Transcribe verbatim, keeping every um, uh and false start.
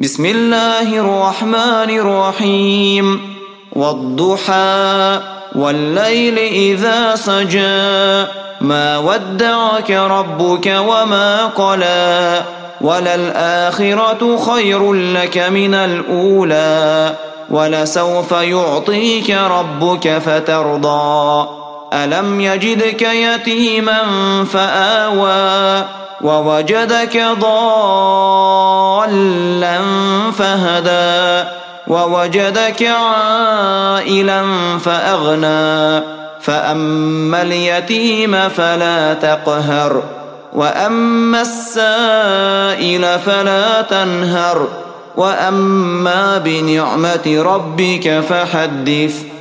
بسم الله الرحمن الرحيم والضحى والليل إذا سجى ما ودعك ربك وما قلى وللآخرة خير لك من الأولى ولسوف يعطيك ربك فترضى ألم يجدك يتيما فآوى ووجدك ضالا فهدى ووجدك عائلا فأغنى فأما اليتيم فلا تقهر وأما السائل فلا تنهر وأما بنعمة ربك فحدث.